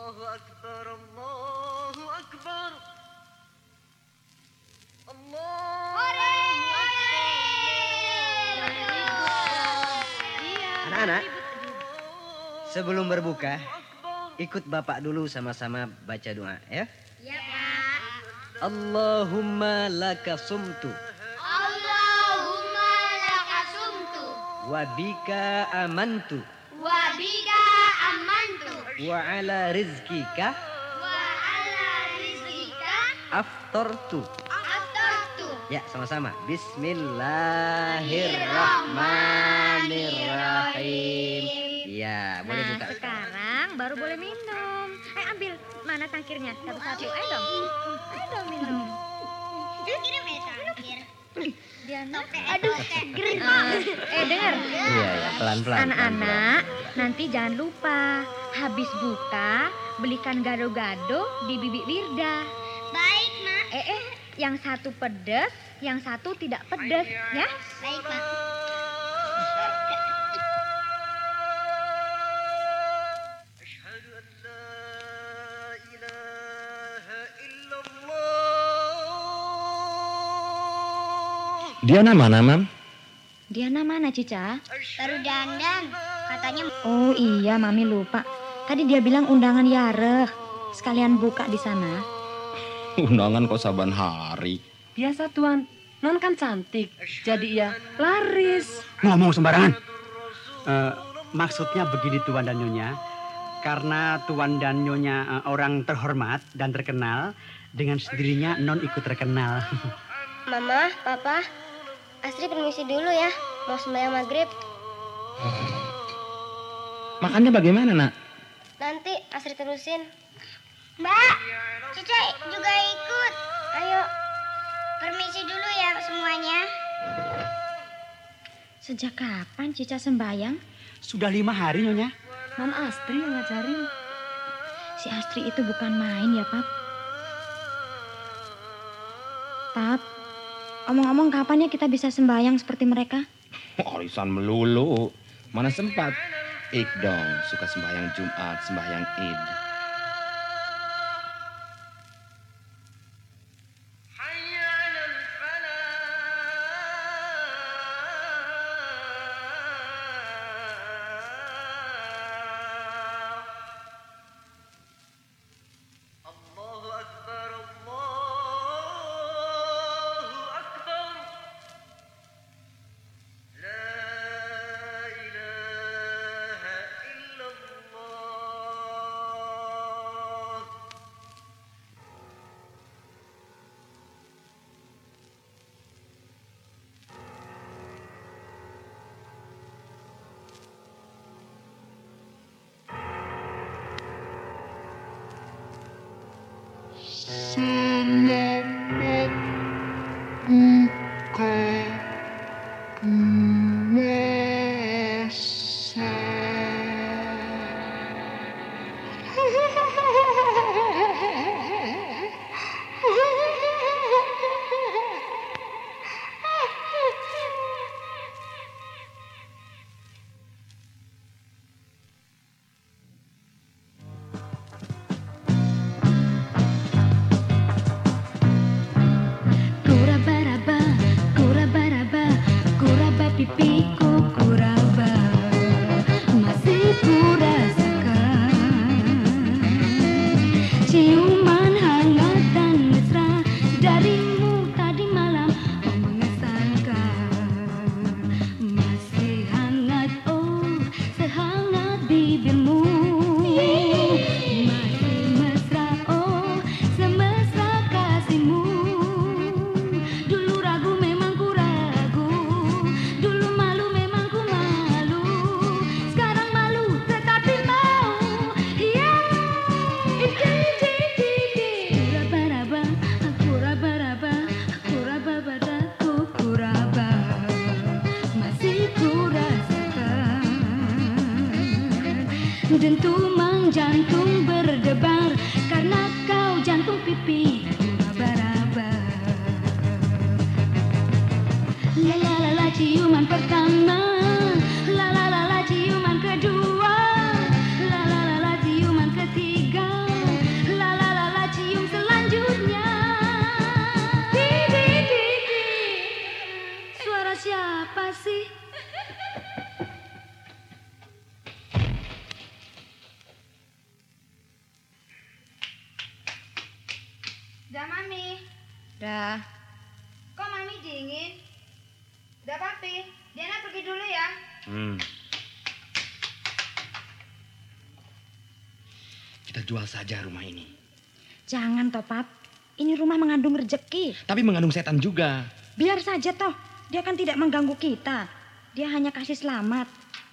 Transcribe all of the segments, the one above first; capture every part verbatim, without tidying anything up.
Anak-anak, sebelum berbuka, ikut Bapak dulu sama-sama baca doa, ya? Ya, Pak. Allahumma laka sumtu. Allahumma laka sumtu. Wa bika amantu. Wa bika amantu. Wa ala rizkika. Wa ala rizkika. Aftartu. Aftartu. Ya, sama-sama. Bismillahirrahmanirrahim. Ya, boleh Nah, buka. sekarang baru boleh minum. Eh, ambil. Mana tangkirnya? Satu-satu. Ayo dong. Ayo dong minum. Kirim ya tangkir. Diana. Aduh, seger. Eh, dengar. Iya, ya, pelan-pelan. Anak-anak, nanti jangan lupa. Habis buka, belikan gado-gado di Bibi Wirda. Baik, Mak. Eh, eh, yang satu pedas, yang satu tidak pedas, ya? Baik, Mak. Diana mana, Mam? Diana mana, Cica? Baru dandan. Katanya Oh iya, Mami lupa. Tadi dia bilang undangan Yareh. Sekalian buka di sana. Undangan kok saban hari. Biasa Tuan, Non kan cantik, jadi ya laris. Ngomong sembarangan. Uh, maksudnya begini Tuan dan Nyonya. Karena Tuan dan Nyonya uh, orang terhormat dan terkenal, dengan sendirinya Non ikut terkenal. Mama, Papa, Astri permisi dulu ya. Mau sembahyang maghrib. Makannya bagaimana, Nak? Nanti Astri terusin. Mbak, Cica juga ikut. Ayo, permisi dulu ya semuanya. Sejak kapan Cica sembayang? Sudah lima hari Nyonya. Non Astri yang ngajarin. Si Astri itu bukan main ya, Pap. Pap, omong-omong kapan ya kita bisa sembayang seperti mereka? Arisan melulu. Mana sempat? Ik dong, suka sembahyang Jumat, sembahyang Id. Selamat buka puasa. Pipiku kuraba masih kurasakan. Udah, Mami. Udah. Kok Mami dingin? Udah, Papi. Diana pergi dulu ya. Hmm. Kita jual saja rumah ini. Jangan toh, Pap. Ini rumah mengandung rezeki. Tapi mengandung setan juga. Biar saja toh. Dia kan tidak mengganggu kita. Dia hanya kasih selamat.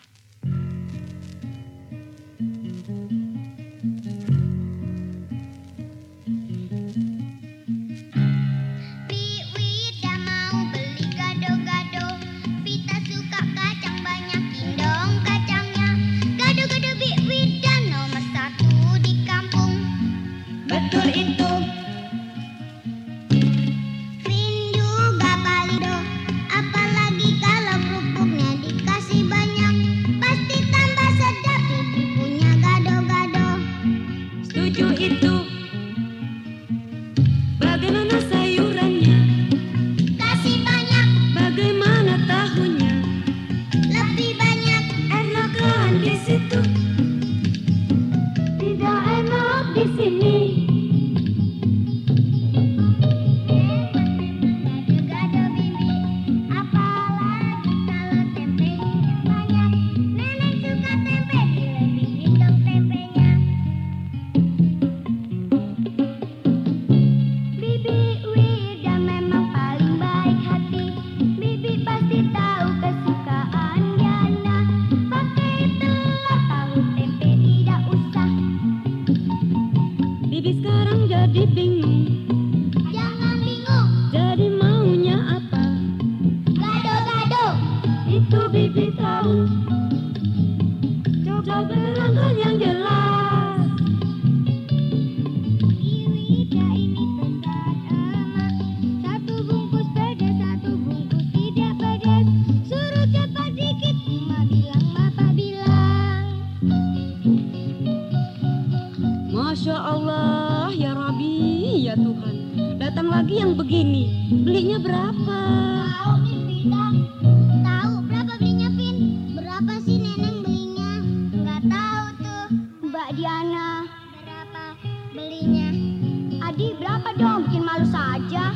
Masya Allah, ya Rabbi, ya Tuhan. Datang lagi yang begini. Belinya berapa? Tahu, Pin, Pita. Tahu berapa belinya, Pin? Berapa sih Neneng belinya? Nggak tahu tuh. Mbak Diana. Berapa belinya? Adi, berapa dong? Bikin malu saja.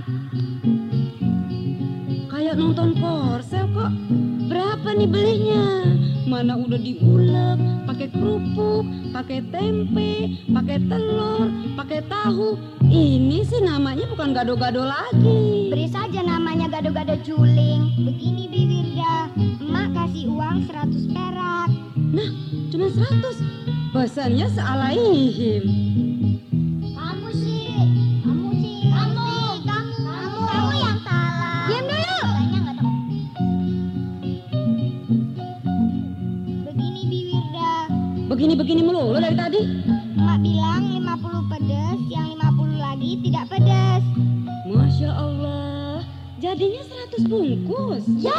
Kayak nonton korsel kok. Berapa nih belinya? Mana udah diulek, pakai kerupuk, pakai tempe, pakai telur, pakai tahu. Ini sih namanya bukan gado-gado lagi. Beri saja namanya gado-gado juling. Begini Bi Wirda, emak kasih uang seratus perak. Nah, cuma seratus. Pesannya sealaihim. Kamu sih, kamu sih, kamu, kamu, kamu, kamu yang salah. Diam dulu. Katanya nggak tahu. Begini Bi Wirda. Begini-begini melulu dari tadi. Emak bilang lima puluh pedas, yang lima puluh lagi tidak pedas. Masya Allah, jadinya seratus bungkus. Ya.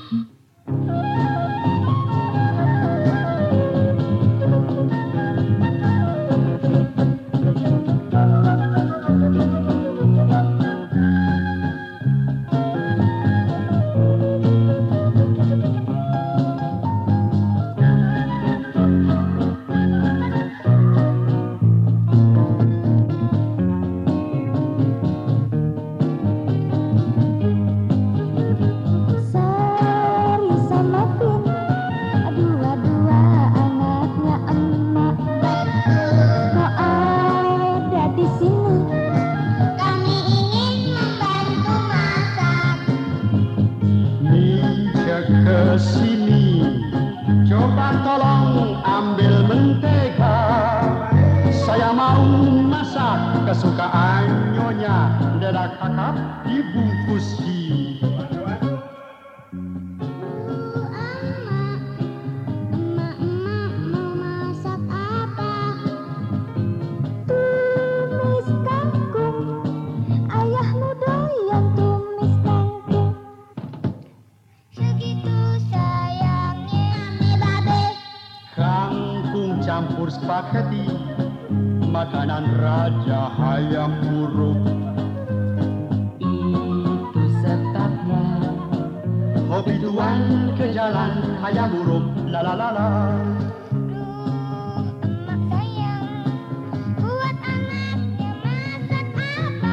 Kesini, coba tolong ambil mentega. Saya mau masak kesukaan Nyonya. Dadah kakak dibungkusi. Campur spaghetti, makanan raja hayam buruk. Itu setapnya. Hobi tuan ke jalan hayam buruk, la la la la. Emak sayang, buat anaknya masak apa?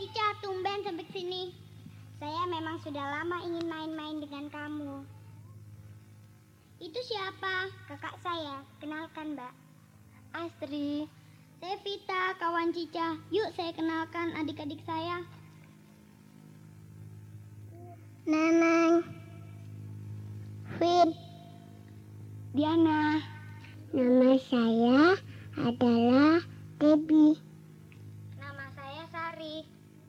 Cica, tumben sampai sini. Saya memang sudah lama ingin main-main dengan kamu. Itu siapa? Kakak saya. Kenalkan, Mbak. Astri. Saya Vita, kawan Cica. Yuk saya kenalkan adik-adik saya. Neneng. Fit. Diana. Nama saya adalah Debbie. Nama saya Sari.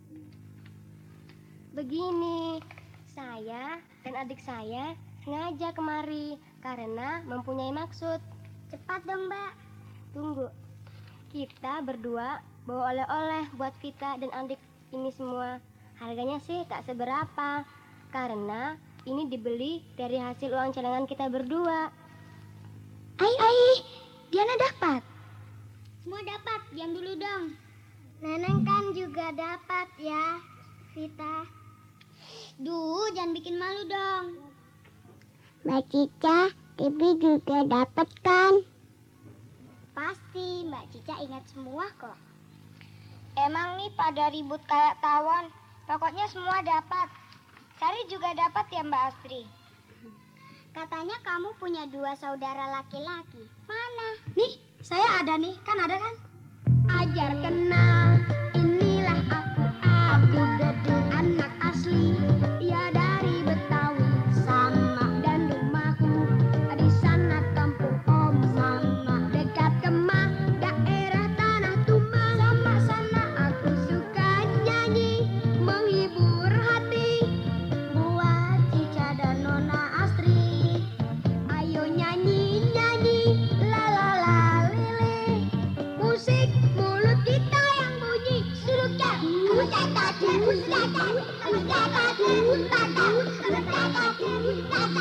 Begini, saya dan adik saya sengaja kemari karena mempunyai maksud. Cepat dong, Mbak. Tunggu. Kita berdua bawa oleh-oleh buat Vita dan adik ini semua. Harganya sih tak seberapa karena ini dibeli dari hasil uang celengan kita berdua. Ai, ai, Diana dapat. Semua dapat, diam dulu dong. Neneng kan juga dapat ya, Vita. Duh, jangan bikin malu dong. Mbak Cica, Debbie juga dapat kan? Pasti, Mbak Cica ingat semua kok. Emang nih pada ribut kayak tawon. Pokoknya semua dapat. Sari juga dapat ya Mbak Astri. Katanya kamu punya dua saudara laki-laki. Mana? Nih, saya ada nih. Kan ada kan? Ajar kenal. Inilah aku, Abdu Dedu, anak asli. Ia dari Betawi, sama dan rumahku di sana kampung Om, sama dekat Kemang, daerah Tanah Tumbang. Sama sana aku suka nyanyi, menghibur hati buat Cica dan Nona Astri. Ayo nyanyi nyanyi, la la la lili. Musik mulut kita yang bunyi, suruknya kutata kutata kutata kutata kutata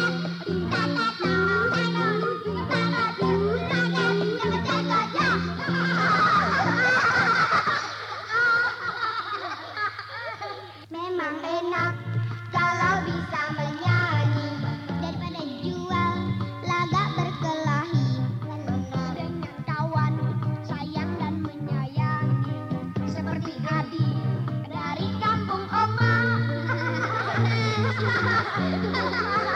memang enak kalau bisa menyanyi daripada jual lagak berkelahi. Dengan kawan sayang dan menyayangi seperti Adi dari kampung Oma.